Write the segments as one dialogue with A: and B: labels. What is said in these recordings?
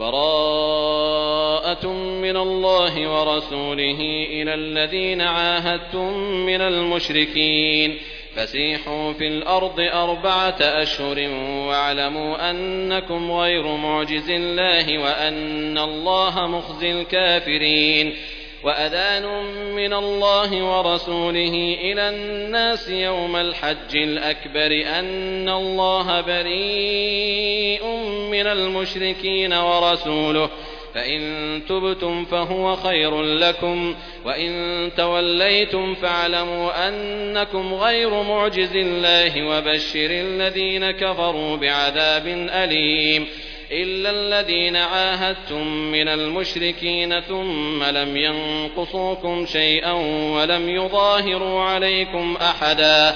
A: براءة من الله ورسوله إلى الذين عاهدتم من المشركين فسيحوا في الأرض 4 أشهر واعلموا أنكم غير معجز الله وأن الله مخزي الكافرين وأذان من الله ورسوله إلى الناس يوم الحج الأكبر أن الله بريء من المشركين ورسوله فإن تبتم فهو خير لكم وإن توليتم فاعلموا أنكم غير معجز الله وبشر الذين كفروا بعذاب أليم إلا الذين عاهدتم من المشركين ثم لم ينقصوكم شيئا ولم يظاهروا عليكم أحدا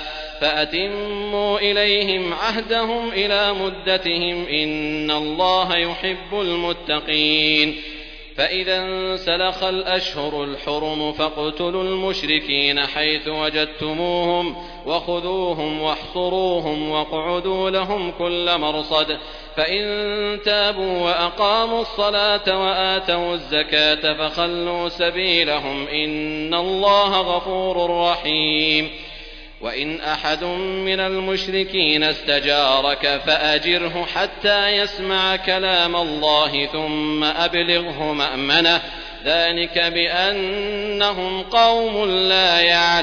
A: فأتموا إليهم عهدهم إلى مدتهم إن الله يحب المتقين فإذا انسلخ الأشهر الحرم فاقتلوا المشركين حيث وجدتموهم وخذوهم واحصروهم واقعدوا لهم كل مرصد فإن تابوا وأقاموا الصلاة وآتوا الزكاة فخلوا سبيلهم إن الله غفور رحيم وإن أحد من المشركين استجارك فأجره حتى يسمع كلام الله ثم أبلغه مأمنه ذلك بأنهم قوم لا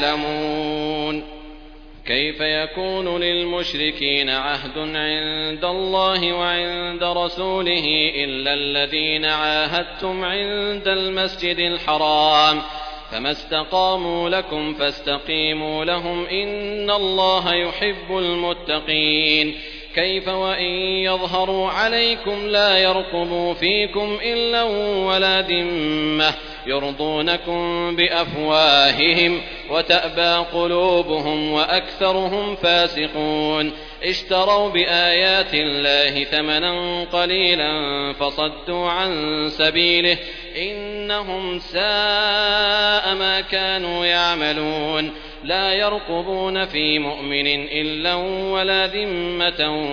A: يعلمون كيف يكون للمشركين عهد عند الله وعند رسوله إلا الذين عاهدتم عند المسجد الحرام فما استقاموا لكم فاستقيموا لهم إن الله يحب المتقين كيف وإن يظهروا عليكم لا يرقبوا فيكم إلا ولا ذمة يرضونكم بأفواههم وتأبى قلوبهم وأكثرهم فاسقون اشتروا بآيات الله ثمنا قليلا فصدوا عن سبيله إنهم ساء ما كانوا يعملون لا يرقبون في مؤمن إلا ولا ذمة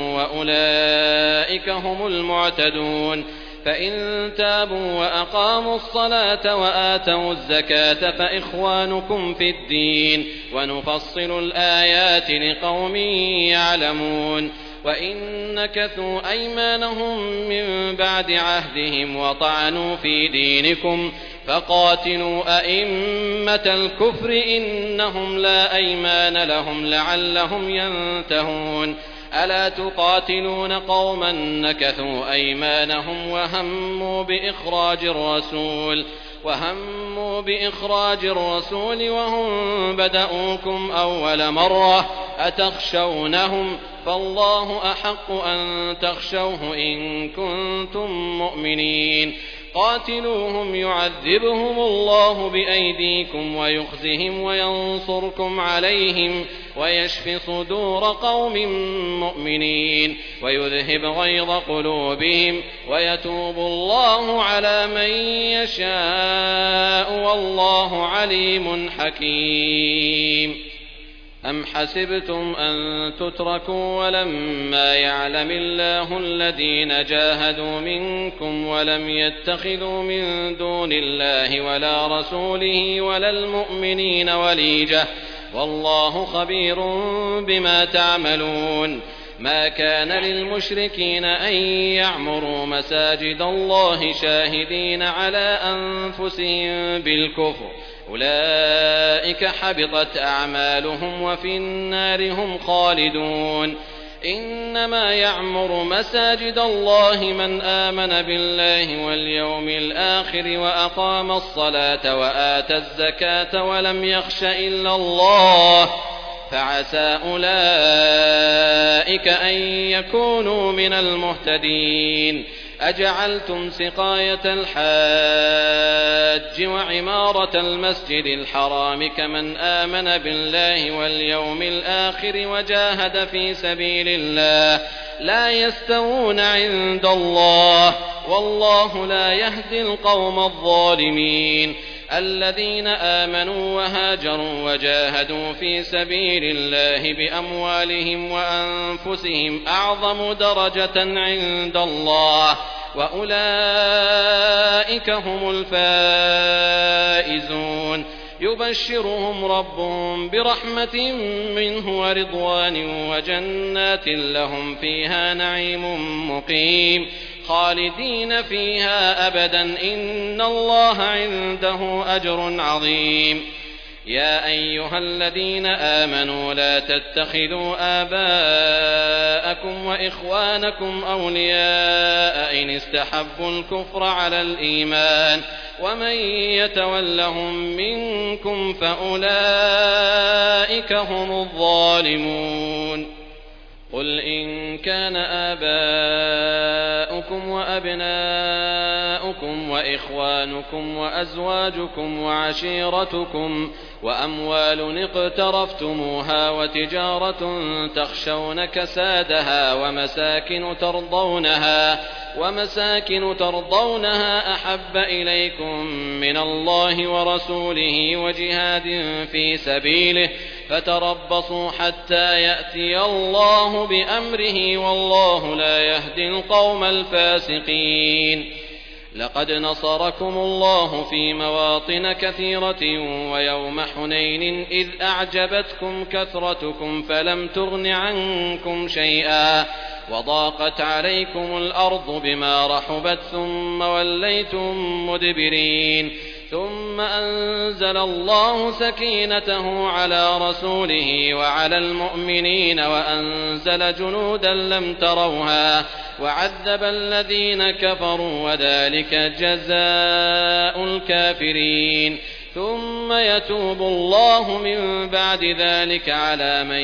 A: وأولئك هم المعتدون فإن تابوا وأقاموا الصلاة وآتوا الزكاة فإخوانكم في الدين ونفصل الآيات لقوم يعلمون وإن نكثوا أيمانهم من بعد عهدهم وطعنوا في دينكم فقاتلوا أئمة الكفر إنهم لا أيمان لهم لعلهم ينتهون ألا تقاتلون قوما نكثوا أيمانهم وهموا بإخراج الرسول وهم بدأوكم أول مرة أتخشونهم فالله أحق أن تخشوه إن كنتم مؤمنين قاتلوهم يعذبهم الله بأيديكم ويخزهم وينصركم عليهم ويشف صدور قوم مؤمنين ويذهب غيظ قلوبهم ويتوب الله على من يشاء والله عليم حكيم أم حسبتم أن تتركوا ولما يعلم الله الذين جاهدوا منكم ولم يتخذوا من دون الله ولا رسوله ولا المؤمنين وليجة والله خبير بما تعملون ما كان للمشركين أن يعمروا مساجد الله شاهدين على أنفسهم بالكفر أولئك حبطت أعمالهم وفي النار هم خالدون إنما يعمر مساجد الله من آمن بالله واليوم الآخر وأقام الصلاة وآتى الزكاة ولم يخش إلا الله فعسى أولئك أن يكونوا من المهتدين أجعلتم سقاية الحاج وعمارة المسجد الحرام كمن آمن بالله واليوم الآخر وجاهد في سبيل الله لا يستوون عند الله والله لا يهدي القوم الظالمين الذين آمنوا وهاجروا وجاهدوا في سبيل الله بأموالهم وأنفسهم أعظم درجة عند الله وأولئك هم الفائزون. يبشرهم ربهم برحمة منه ورضوان وجنات لهم فيها نعيم مقيم خالدين فيها أبدا إن الله عنده أجر عظيم. يا أيها الذين آمنوا لا تتخذوا آباءكم وإخوانكم أولياء إن استحبوا الكفر على الإيمان ومن يتولهم منكم فأولئك هم الظالمون. قل إن كان آباؤكم وأبناؤكم وإخوانكم وأزواجكم وعشيرتكم وأموال اقترفتموها وتجارة تخشون كسادها ومساكن ترضونها أحب إليكم من الله ورسوله وجهاد في سبيله فتربصوا حتى يأتي الله بأمره والله لا يهدي القوم الفاسقين. لقد نصركم الله في مواطن كثيرة ويوم حنين إذ أعجبتكم كثرتكم فلم تغن عنكم شيئا وضاقت عليكم الأرض بما رحبت ثم وليتم مدبرين. ثم أنزل الله سكينته على رسوله وعلى المؤمنين وأنزل جنودا لم تروها وعذب الذين كفروا وذلك جزاء الكافرين. ثم يتوب الله من بعد ذلك على من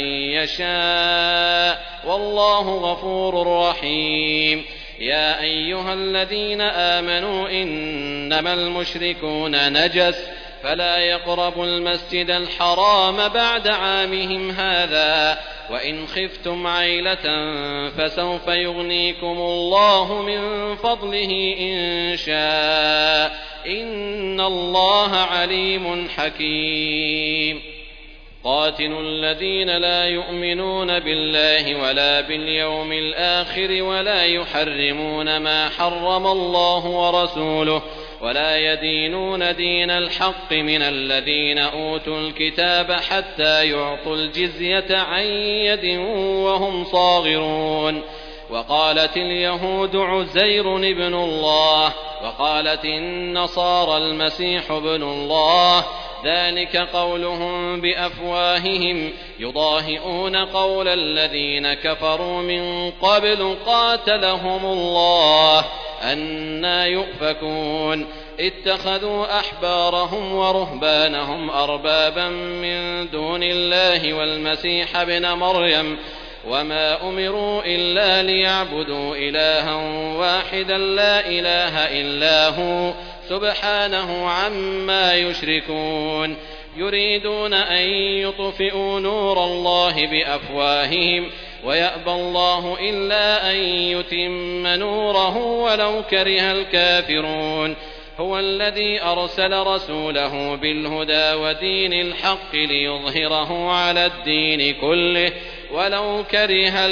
A: يشاء والله غفور رحيم. يا أيها الذين آمنوا إنما المشركون نجس فلا يقربوا المسجد الحرام بعد عامهم هذا وإن خفتم عيلة فسوف يغنيكم الله من فضله إن شاء إن الله عليم حكيم. قاتلوا الذين لا يؤمنون بالله ولا باليوم الآخر ولا يحرمون ما حرم الله ورسوله ولا يدينون دين الحق من الذين أوتوا الكتاب حتى يعطوا الجزية عن يد وهم صاغرون. وقالت اليهود عزير ابن الله وقالت النصارى المسيح ابن الله ذلك قولهم بأفواههم يضاهئون قول الذين كفروا من قبل قاتلهم الله أنى يؤفكون. اتخذوا أحبارهم ورهبانهم أربابا من دون الله والمسيح ابن مريم وما أمروا إلا ليعبدوا إلها واحدا لا إله إلا هو سبحانه عما يشركون. يريدون أن يطفئوا نور الله بأفواههم ويأبى الله إلا أن يتم نوره ولو كره الكافرون. هو الذي أرسل رسوله بالهدى ودين الحق ليظهره على الدين كله ولو كره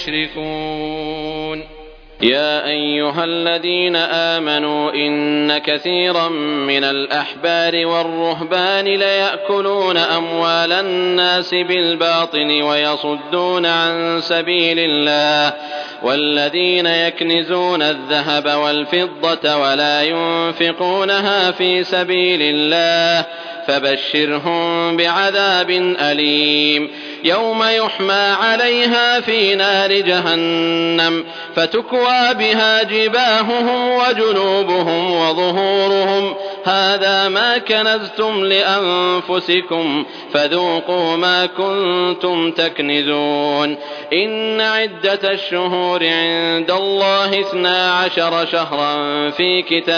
A: المشركون. يا أيها الذين آمنوا إن كثيرا من الأحبار والرهبان ليأكلون أموال الناس بالباطل ويصدون عن سبيل الله والذين يكنزون الذهب والفضة ولا ينفقونها في سبيل الله فبشرهم بعذاب أليم يوم يحمى عليها في نار جهنم فتكوى بها جباههم وجنوبهم وظهورهم هذا ما كنزتم لأنفسكم فذوقوا ما كنتم تكنزون. إن عدة الشهور عند الله 12 شهرا في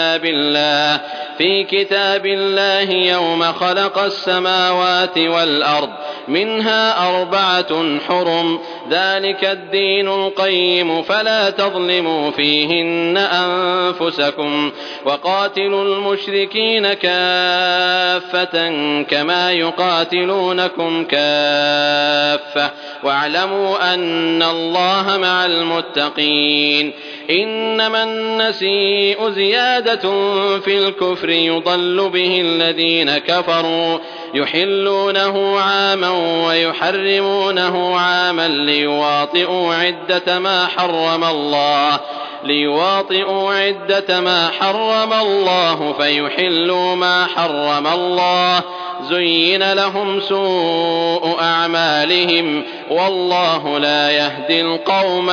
A: كتاب الله يوم خلق السماوات والأرض منها 4 حرم ذلك الدين القيم فلا تظلموا فيهن أنفسكم وقاتلوا المشركين المشركين كافة كما يقاتلونكم كافة واعلموا أن الله مع المتقين إنما النسيء زيادة في الكفر يضل به الذين كفروا يحلونه عاما ويحرمونه عاما ليواطئوا عدة ما حرم الله فيحلوا ما حرم الله زين لهم سوء أعمالهم والله لا يهدي القوم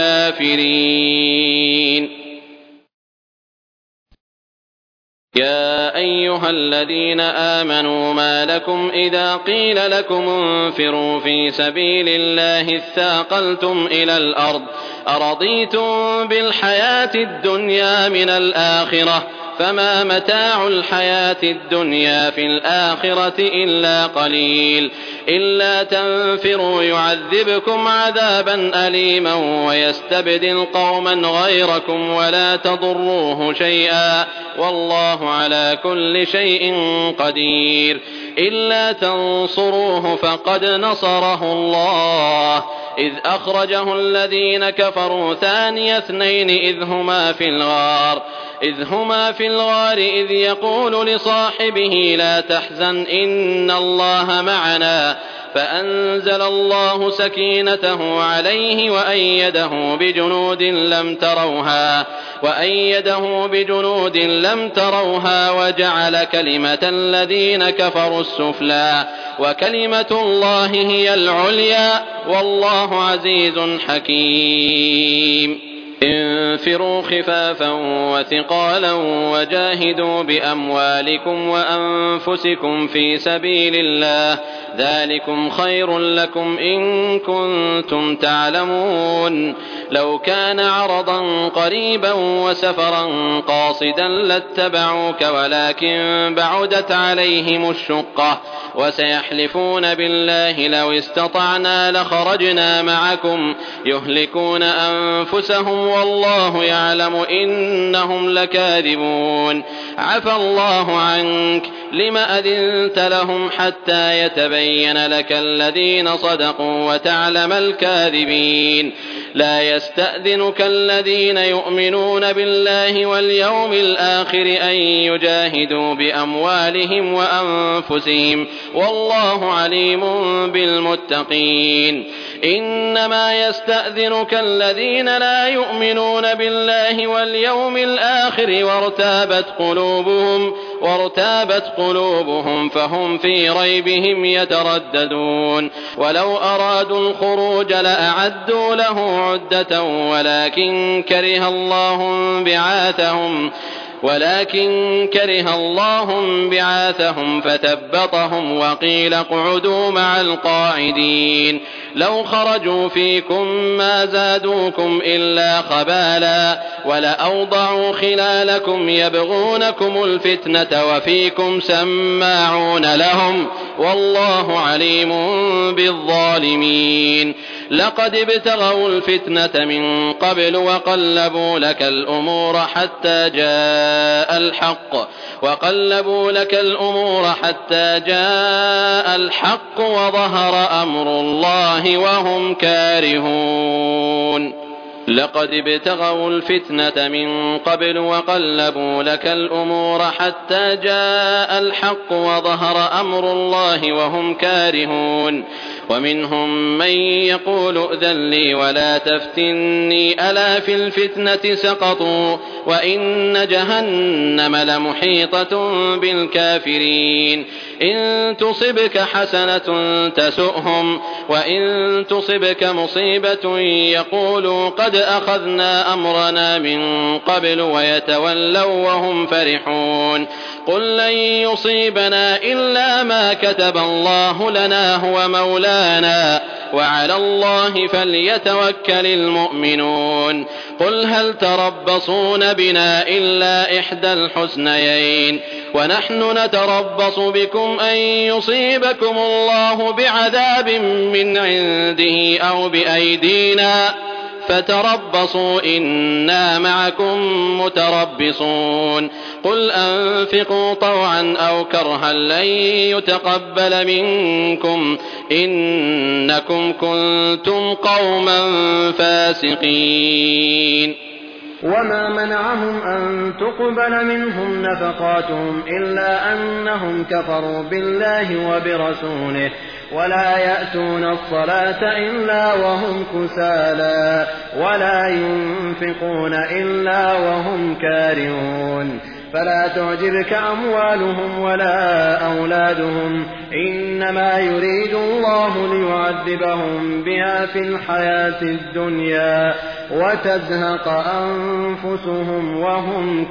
A: الكافرين. يا أيها الذين آمنوا ما لكم إذا قيل لكم انفروا في سبيل الله اثاقلتم إلى الأرض أرضيتم بالحياة الدنيا من الآخرة فما متاع الحياة الدنيا في الآخرة إلا قليل إلا تنفروا يعذبكم عذابا أليما ويستبدل قوما غيركم ولا تضروه شيئا والله على كل شيء قدير إلا تنصروه فقد نصره الله إذ أخرجه الذين كفروا ثاني اثنين إذ هما في الغار إذ يقول لصاحبه لا تحزن إن الله معنا فأنزل الله سكينته عليه وأيده بجنود لم تروها وجعل كلمة الذين كفروا السفلى وكلمة الله هي العليا والله عزيز حكيم. انفروا خفافا وثقالا وجاهدوا بأموالكم وأنفسكم في سبيل الله ذلكم خير لكم إن كنتم تعلمون. لو كان عرضا قريبا وسفرا قاصدا لاتبعوك ولكن بعدت عليهم الشقة وسيحلفون بالله لو استطعنا لخرجنا معكم يهلكون أنفسهم والله يعلم إنهم لكاذبون. عفى الله عنك لم أذنت لهم حتى يتبين لك الذين صدقوا وتعلم الكاذبين. لا يستأذنك الذين يؤمنون بالله واليوم الآخر أن يجاهدوا بأموالهم وأنفسهم والله عليم بالمتقين. إنما يستأذنك الذين لا يؤمنون بالله واليوم الآخر وارتابت قلوبهم فهم في ريبهم يترددون. ولو أرادوا الخروج لأعدوا له عدة ولكن كره الله بعاثهم فثبطهم وقيل اقعدوا مع القاعدين. لو خرجوا فيكم ما زادوكم إلا خبالا ولأوضعوا خلالكم يبغونكم الفتنة وفيكم سماعون لهم والله عليم بالظالمين. لقد ابتغوا الفتنة من قبل وقلبوا لك الأمور حتى جاء الحق وظهر أمر الله وهم كارهون. لقد ابتغوا الفتنة من قبل وقلبوا لك الأمور حتى جاء الحق وظهر أمر الله وهم كارهون. ومنهم من يقول ائذن لي ولا تفتني ألا في الفتنة سقطوا وإن جهنم لمحيطة بالكافرين. إن تصبك حسنة تسؤهم وإن تصبك مصيبة يقولوا قد أخذنا أمرنا من قبل ويتولوا وهم فرحون. قل لن يصيبنا إلا ما كتب الله لنا هو مولانا وعلى الله فليتوكل المؤمنون. قل هل تربصون بنا إلا إحدى الحسنيين ونحن نتربص بكم أن يصيبكم الله بعذاب من عنده أو بأيدينا فتربصوا إنا معكم متربصون قل أنفقوا طوعا أو كرها لن يتقبل منكم إنكم كنتم قوما فاسقين.
B: وما منعهم أن تقبل منهم نفقاتهم إلا أنهم كفروا بالله وبرسوله ولا يأتون الصلاة إلا وهم كسالى ولا ينفقون إلا وهم كارهون فلا تعجبك أموالهم ولا أولادهم إنما يريد الله ليعذبهم بها في الحياة الدنيا وتزهق أنفسهم وهم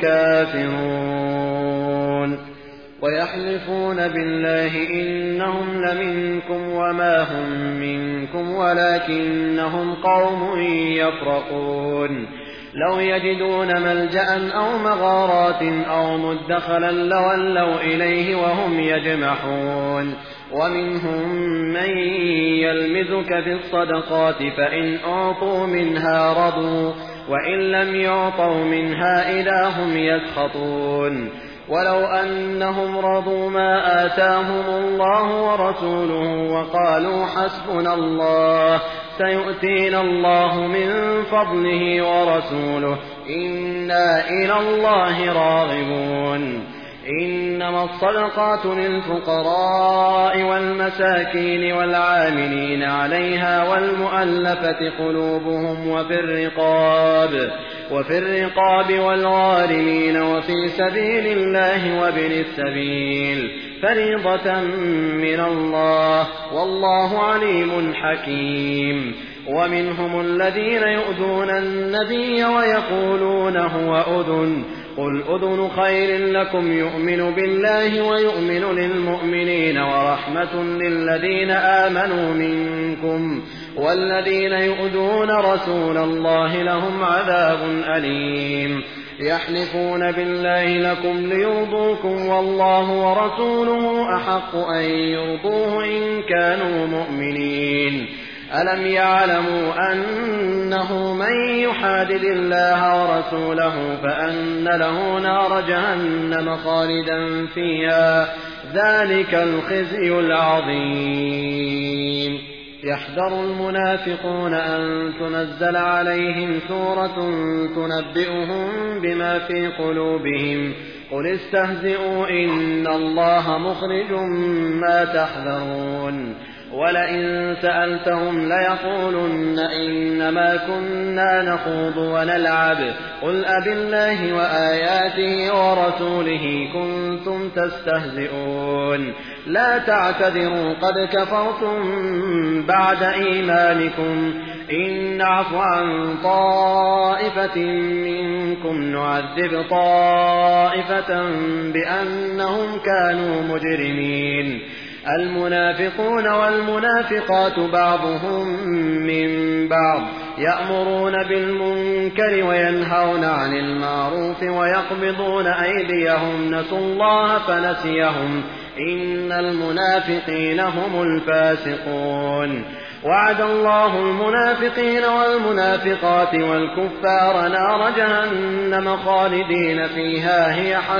B: كافرون ويحلفون بالله إنهم لمنكم وما هم منكم ولكنهم قوم يفرقون لو يجدون ملجأ أو مغارات أو مدخلا لولوا إليه وهم يجمحون ومنهم من يلمزك في الصدقات فإن أعطوا منها رضوا وإن لم يعطوا منها إذا هم يسخطون ولو أنهم رضوا ما آتاهم الله ورسوله وقالوا حسبنا الله سيؤتينا الله من فضله ورسوله إنا إلى الله راغبون إنما الصدقات للفقراء والمساكين والعاملين عليها والمؤلفة قلوبهم وفي الرقاب والغارمين وفي سبيل الله وابن السبيل فريضة من الله والله عليم حكيم ومنهم الذين يؤذون النبي ويقولون هو أذن قل أذن خير لكم يؤمن بالله ويؤمن للمؤمنين ورحمة للذين آمنوا منكم والذين يؤذون رسول الله لهم عذاب أليم يحلفون بالله لكم ليرضوكم والله ورسوله أحق أن يرضوه إن كانوا مؤمنين ألم يعلموا أنه من يحادد الله ورسوله فأن له نار جهنم خالدا فيها ذلك الخزي العظيم يحذر المنافقون أن تنزل عليهم سورة تنبئهم بما في قلوبهم قل استهزئوا إن الله مخرج ما تحذرون ولئن سألتهم ليقولن إنما كنا نخوض ونلعب قل أبالله وآياته ورسوله كنتم تستهزئون لا تعتذروا قد كفرتم بعد إيمانكم إن نعف عن طائفة منكم نعذب طائفة بأنهم كانوا مجرمين المنافقون والمنافقات بعضهم من بعض يأمرون بالمنكر وينهون عن المعروف ويقبضون أيديهم نسوا الله فنسيهم إن المنافقين هم الفاسقون وعد الله المنافقين والمنافقات والكفار نار جهنم خالدين فيها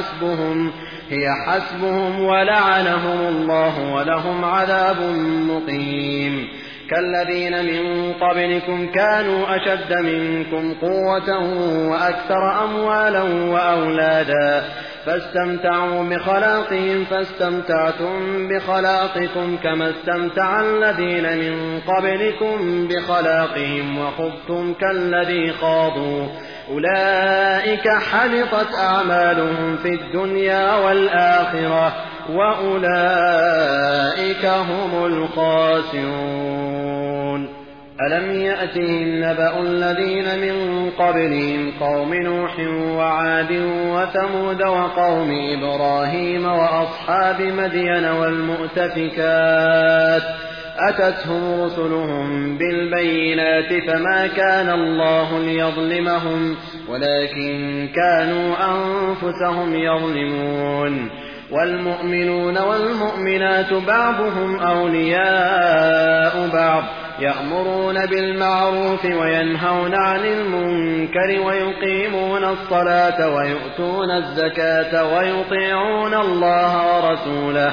B: هي حسبهم ولعنهم الله ولهم عذاب مقيم كالذين من قبلكم كانوا أشد منكم قوة وأكثر أموالا وأولادا فاستمتعوا بخلاقهم فاستمتعتم بخلاقكم كما استمتع الذين من قبلكم بخلاقهم وخضتم كالذي خاضوا أولئك حبطت أعمالهم في الدنيا والآخرة وأولئك هم الخاسرون ألم يأتهم نبأ الذين من قبلهم قوم نوح وعاد وثمود وقوم إبراهيم وأصحاب مدين والمؤتفكات أتتهم رسلهم بالبينات فما كان الله ليظلمهم ولكن كانوا أنفسهم يظلمون والمؤمنون والمؤمنات بعضهم أولياء بعض يأمرون بالمعروف وينهون عن المنكر ويقيمون الصلاة ويؤتون الزكاة ويطيعون الله ورسوله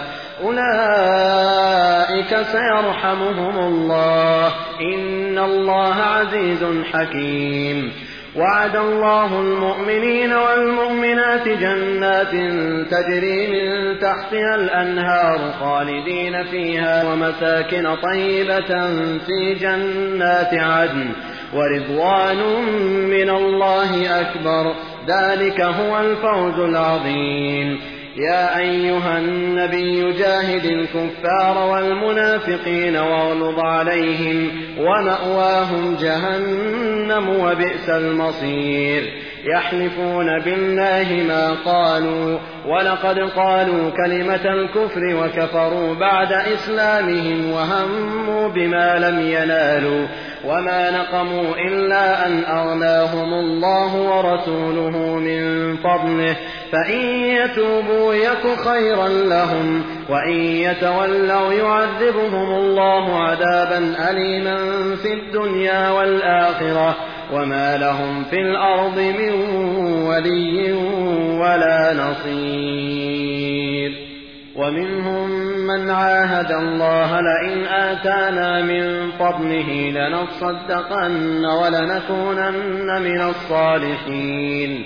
B: أولئك سيرحمهم الله إن الله عزيز حكيم. وعد الله المؤمنين والمؤمنات جنات تجري من تحتها الأنهار خالدين فيها ومساكن طيبة في جنات عدن ورضوان من الله أكبر ذلك هو الفوز العظيم. يا أيها النبي جاهد الكفار والمنافقين واغلظ عليهم ومأواهم جهنم وبئس المصير. يحلفون بالله ما قالوا ولقد قالوا كلمة الكفر وكفروا بعد إسلامهم وهموا بما لم ينالوا وما نقموا إلا أن أغناهم الله ورسوله من فضله فإن يتوبوا يك خيرا لهم وإن يتولوا يعذبهم الله عذابا أليما في الدنيا والآخرة وما لهم في الأرض من ولي ولا نصير. ومنهم من عاهد الله لئن آتانا من فضله لنصدقن ولنكونن من الصالحين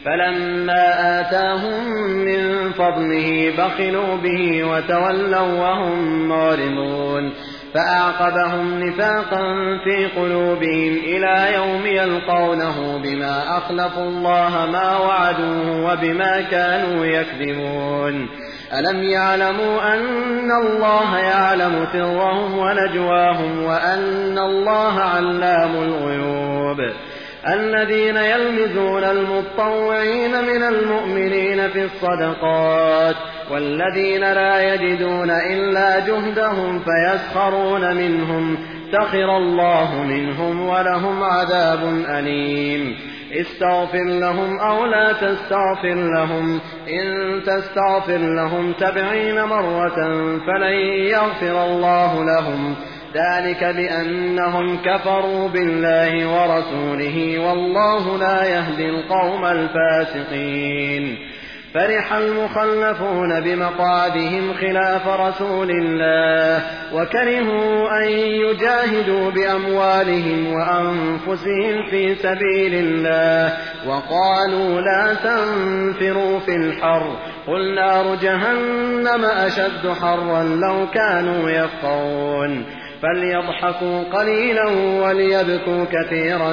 B: فلما آتاهم من فضله بخلوا به وتولوا وهم معرضون فأعقبهم نفاقا في قلوبهم إلى يوم يلقونه بما أخلفوا الله ما وعدوه وبما كانوا يكذبون. ألم يعلموا أن الله يعلم سرهم ونجواهم وأن الله علام الغيوب. الذين يلمزون المطوعين من المؤمنين في الصدقات والذين لا يجدون إلا جهدهم فيسخرون منهم سخر الله منهم ولهم عذاب أليم. استغفر لهم أو لا تستغفر لهم إن تستغفر لهم 70 مرة فلن يغفر الله لهم ذلك بأنهم كفروا بالله ورسوله والله لا يهدي القوم الفاسقين. فرح المخلفون بمقعدهم خلاف رسول الله وكرهوا أن يجاهدوا بأموالهم وأنفسهم في سبيل الله وقالوا لا تنفروا في الحر قل نار جهنم أشد حرا لو كانوا يفقهون. فليضحكوا قليلا وليبكوا كثيرا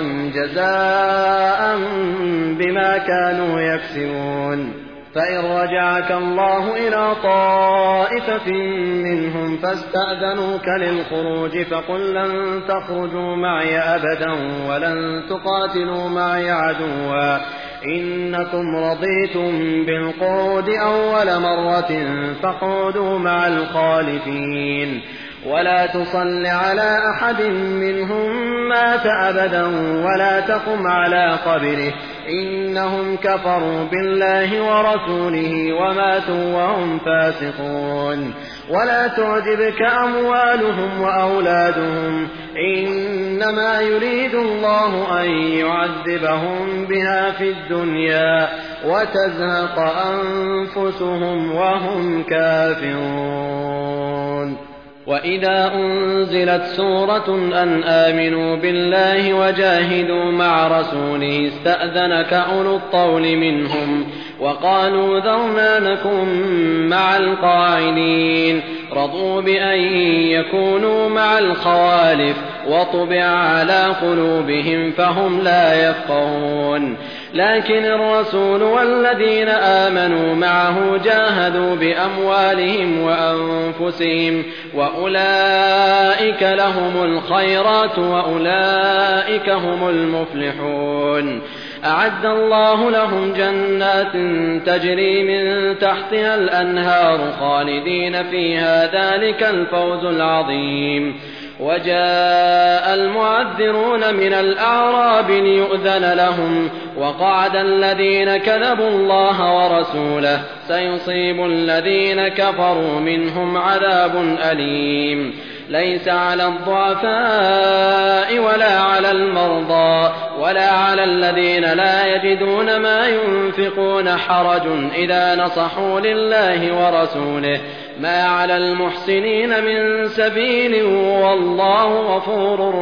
B: جزاء بما كانوا يكسبون. فإن رجعك الله إلى طائفة منهم فاستأذنوك للخروج فقل لن تخرجوا معي أبدا ولن تقاتلوا معي عدوا إنكم رضيتم بالقعود أول مرة فاقعدوا مع الخالفين ولا تصل على أحد منهم مات أبدا ولا تقم على قبره إنهم كفروا بالله ورسوله وماتوا وهم فاسقون. ولا تعجبك أموالهم وأولادهم إنما يريد الله أن يعذبهم بها في الدنيا وتزهق أنفسهم وهم كافرون. وإذا أنزلت سورة أن آمنوا بالله وجاهدوا مع رسوله استأذنك أولو الطول منهم وقالوا ذرنا نكن مع القاعدين رضوا بأن يكونوا مع الخوالف وطبع على قلوبهم فهم لا يفقهون. لكن الرسول والذين آمنوا معه جاهدوا بأموالهم وأنفسهم وأولئك لهم الخيرات وأولئك هم المفلحون. أعد الله لهم جنات تجري من تحتها الأنهار خالدين فيها ذلك الفوز العظيم. وجاء المعذرون من الأعراب ليؤذن لهم وقعد الذين كذبوا الله ورسوله سيصيب الذين كفروا منهم عذاب أليم. ليس على الضعفاء ولا على المرضى ولا على الذين لا يجدون ما ينفقون حرج إذا نصحوا لله ورسوله ما على المحسنين من سبيل والله غفور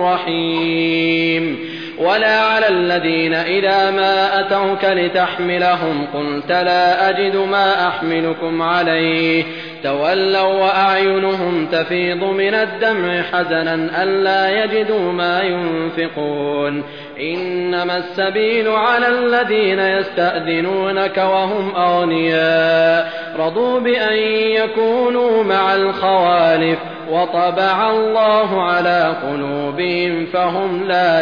B: رحيم. ولا على الذين إذا ما أتوك لتحملهم قلت لا أجد ما أحملكم عليه تولوا وأعينهم تفيض من الدمع حزنا ألا يجدوا ما ينفقون. إنما السبيل على الذين يستأذنونك وهم أغنياء رضوا بأن يكونوا مع الخوالف وطبع الله على قلوبهم فهم لا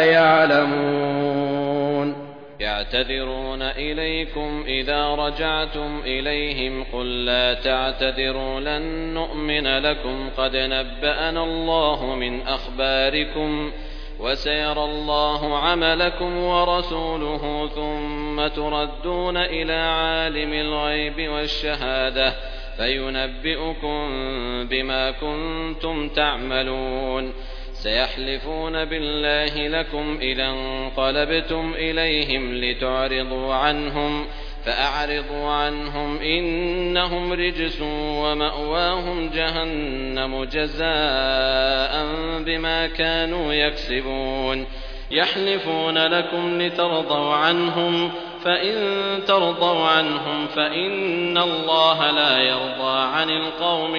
B: يعلمون.
C: يعتذرون إليكم إذا رجعتم إليهم قل لا تعتذروا لن نؤمن لكم قد نبأنا الله من أخباركم وسيرى الله عملكم ورسوله ثم تردون إلى عالم الغيب والشهادة فينبئكم بما كنتم تعملون. سيحلفون بالله لكم إذا انقلبتم إليهم لتعرضوا عنهم فأعرضوا عنهم إنهم رجس ومأواهم جهنم جزاء بما كانوا يكسبون. يحلفون لكم لترضوا عنهم فإن ترضوا عنهم فإن الله لا يرضى عن القوم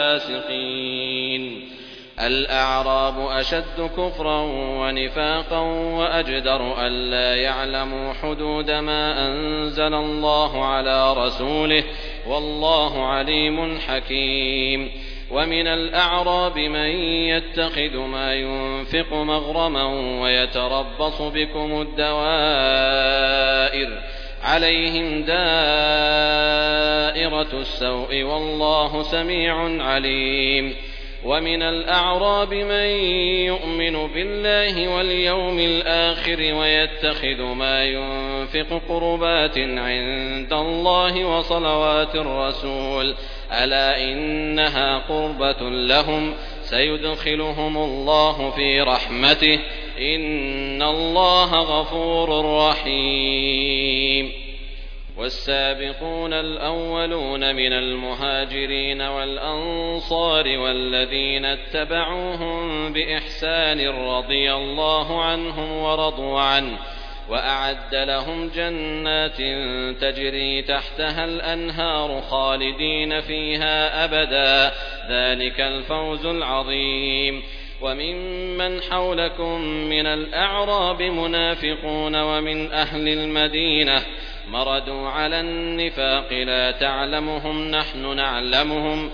C: الفاسقين. الأعراب أشد كفرا ونفاقا وأجدر ألا يعلموا حدود ما أنزل الله على رسوله والله عليم حكيم. ومن الأعراب من يتخذ ما ينفق مغرما ويتربص بكم الدوائر عليهم دائرة السوء والله سميع عليم. ومن الأعراب من يؤمن بالله واليوم الآخر ويتخذ ما ينفق قربات عند الله وصلوات الرسول ألا إنها قربة لهم سيدخلهم الله في رحمته إن الله غفور رحيم. والسابقون الأولون من المهاجرين والأنصار والذين اتبعوهم بإحسان رضي الله عنهم ورضوا عنه وأعد لهم جنات تجري تحتها الأنهار خالدين فيها أبدا ذلك الفوز العظيم. وممن حولكم من الأعراب منافقون ومن أهل المدينة مردوا على النفاق لا تعلمهم نحن نعلمهم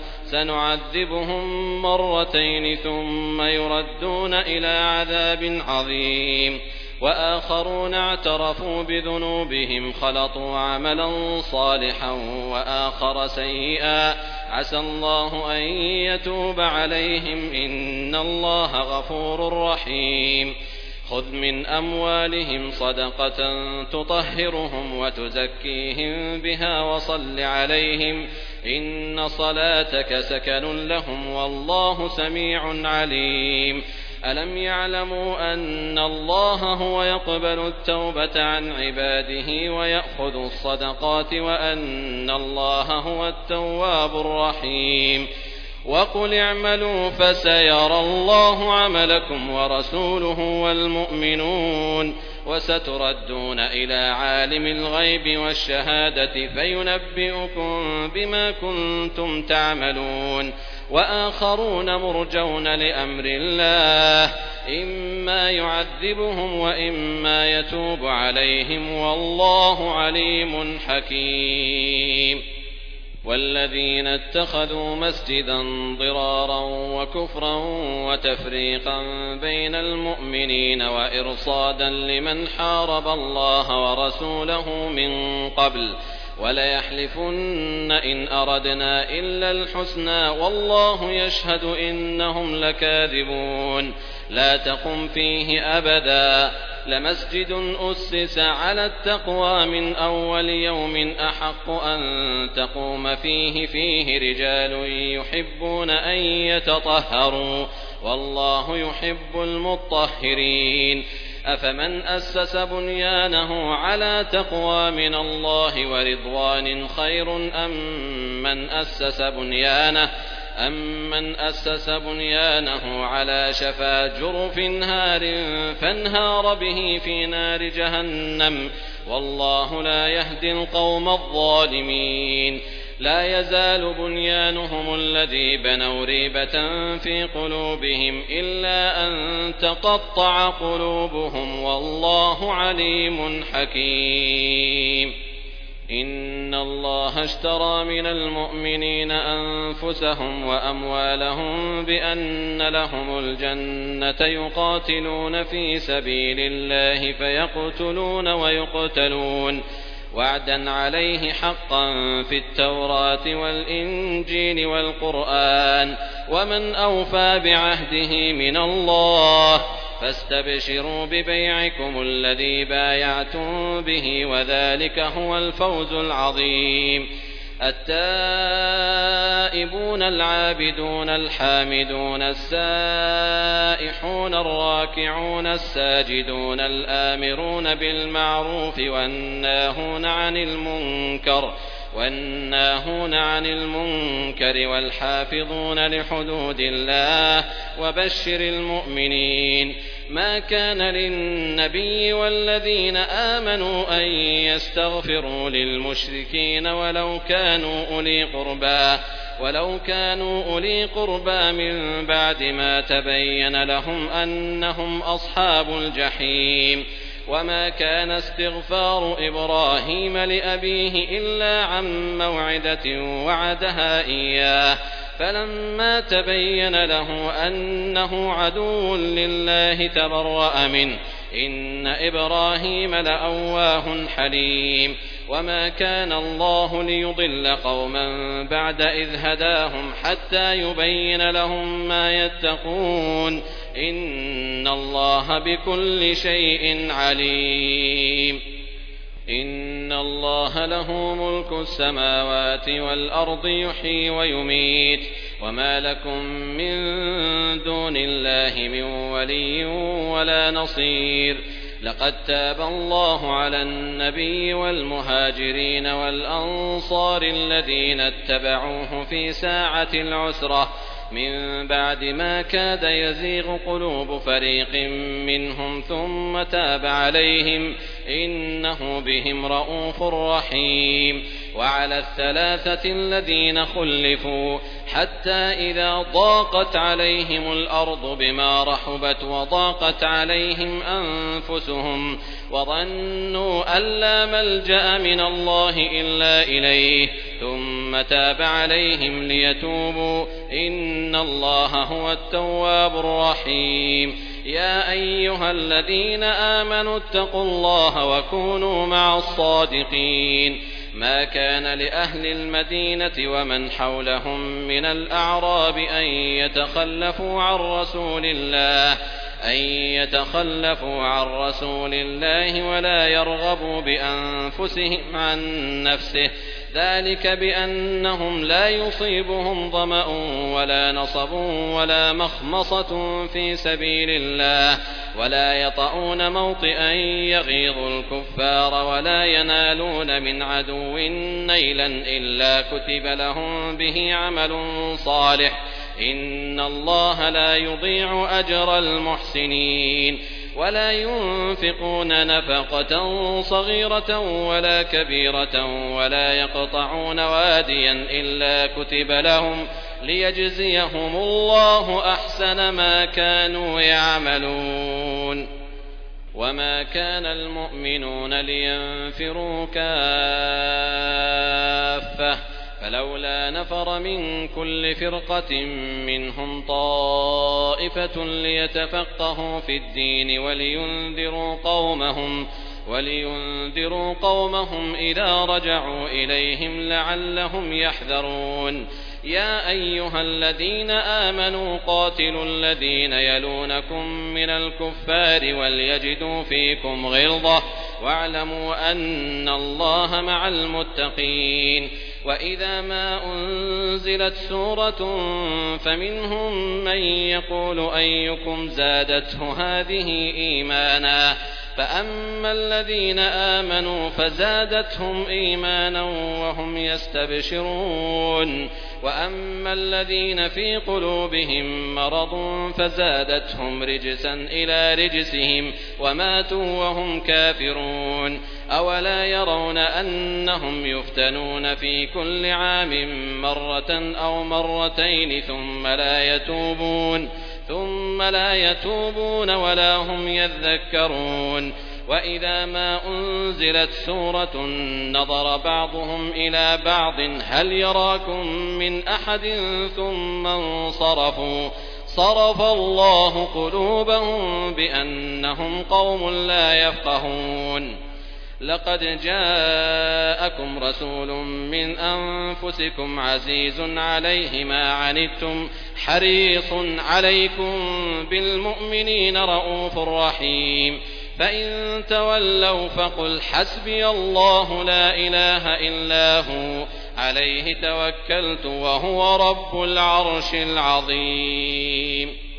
C: سنعذبهم مرتين ثم يردون إلى عذاب عظيم. وآخرون اعترفوا بذنوبهم خلطوا عملا صالحا وآخر سيئا عسى الله أن يتوب عليهم إن الله غفور رحيم. خذ من أموالهم صدقة تطهرهم وتزكيهم بها وصل عليهم إن صلاتك سكن لهم والله سميع عليم. ألم يعلموا أن الله هو يقبل التوبة عن عباده ويأخذ الصدقات وأن الله هو التواب الرحيم. وقل اعملوا فسيرى الله عملكم ورسوله والمؤمنون وستردون إلى عالم الغيب والشهادة فينبئكم بما كنتم تعملون. وآخرون مرجون لأمر الله إما يعذبهم وإما يتوب عليهم والله عليم حكيم. والذين اتخذوا مسجدا ضرارا وكفرا وتفريقا بين المؤمنين وإرصادا لمن حارب الله ورسوله من قبل وليحلفن إن أردنا إلا الحسنى والله يشهد إنهم لكاذبون. لا تقم فيه أبدا لمسجد أسس على التقوى من أول يوم أحق أن تقوم فيه رجال يحبون أن يتطهروا والله يحب المطهرين أفمن أسس بنيانه على تقوى من الله ورضوان خير أم من أسس بنيانه على شفا جرف هار فانهار به في نار جهنم والله لا يهدي القوم الظالمين لا يزال بنيانهم الذي بنوا ريبة في قلوبهم إلا أن تقطع قلوبهم والله عليم حكيم إن الله اشترى من المؤمنين أنفسهم وأموالهم بأن لهم الجنة يقاتلون في سبيل الله فيقتلون ويقتلون وعدا عليه حقا في التوراة والإنجيل والقرآن ومن أوفى بعهده من الله فاستبشروا ببيعكم الذي بايعتم به وذلك هو الفوز العظيم التائبون العابدون الحامدون السائحون الراكعون الساجدون الآمرون بالمعروف والناهون عن المنكر والحافظون لحدود الله وبشر المؤمنين ما كان للنبي والذين آمنوا أن يستغفروا للمشركين ولو كانوا أولي قربى من بعد ما تبين لهم أنهم أصحاب الجحيم وما كان استغفار إبراهيم لأبيه إلا عن موعدة وعدها إياه فلما تبين له أنه عدو لله تبرأ منه إن إبراهيم لأواه حليم وما كان الله ليضل قوما بعد إذ هداهم حتى يبين لهم ما يتقون إن الله بكل شيء عليم إن الله له ملك السماوات والأرض يحيي ويميت وما لكم من دون الله من ولي ولا نصير لقد تاب الله على النبي والمهاجرين والأنصار الذين اتبعوه في ساعة العسرة من بعد ما كاد يزيغ قلوب فريق منهم ثم تاب عليهم إنه بهم رءوف رحيم وعلى الثلاثة الذين خلفوا حتى إذا ضاقت عليهم الأرض بما رحبت وضاقت عليهم أنفسهم وظنوا أن لا ملجأ من الله إلا إليه ثم تاب عليهم ليتوبوا إن الله هو التواب الرحيم يا أيها الذين آمنوا اتقوا الله وكونوا مع الصادقين ما كان لأهل المدينة ومن حولهم من الأعراب أن يتخلفوا عن رسول الله ولا يرغبوا بأنفسهم عن نفسه ذلك بأنهم لا يصيبهم ظمأ ولا نصب ولا مخمصة في سبيل الله ولا يطؤون موطئا يغيظ الكفار ولا ينالون من عدو نيلا إلا كتب لهم به عمل صالح إن الله لا يضيع أجر المحسنين ولا ينفقون نفقة صغيرة ولا كبيرة ولا يقطعون واديا إلا كتب لهم ليجزيهم الله أحسن ما كانوا يعملون وما كان المؤمنون لينفروا كافة فلولا نفر من كل فرقة منهم طائفة ليتفقهوا في الدين ولينذروا قومهم إذا رجعوا إليهم لعلهم يحذرون يا أيها الذين آمنوا قاتلوا الذين يلونكم من الكفار وليجدوا فيكم غلظة واعلموا أن الله مع المتقين وإذا ما أنزلت سورة فمنهم من يقول أيكم زادته هذه إيمانا فأما الذين آمنوا فزادتهم إيمانا وهم يستبشرون وأما الذين في قلوبهم مرض فزادتهم رجسا إلى رجسهم وماتوا وهم كافرون أولا يرون أنهم يفتنون في كل عام مرة أو مرتين ثم لا يتوبون ولا هم يذكرون وإذا ما أنزلت سورة نظر بعضهم إلى بعض هل يراكم من أحد ثم انصرفوا صرف الله قلوبهم بأنهم قوم لا يفقهون لقد جاءكم رسول من أنفسكم عزيز عليه ما عنتم حريص عليكم بالمؤمنين رءوف رحيم فإن تولوا فقل حسبي الله لا إله إلا هو عليه توكلت وهو رب العرش العظيم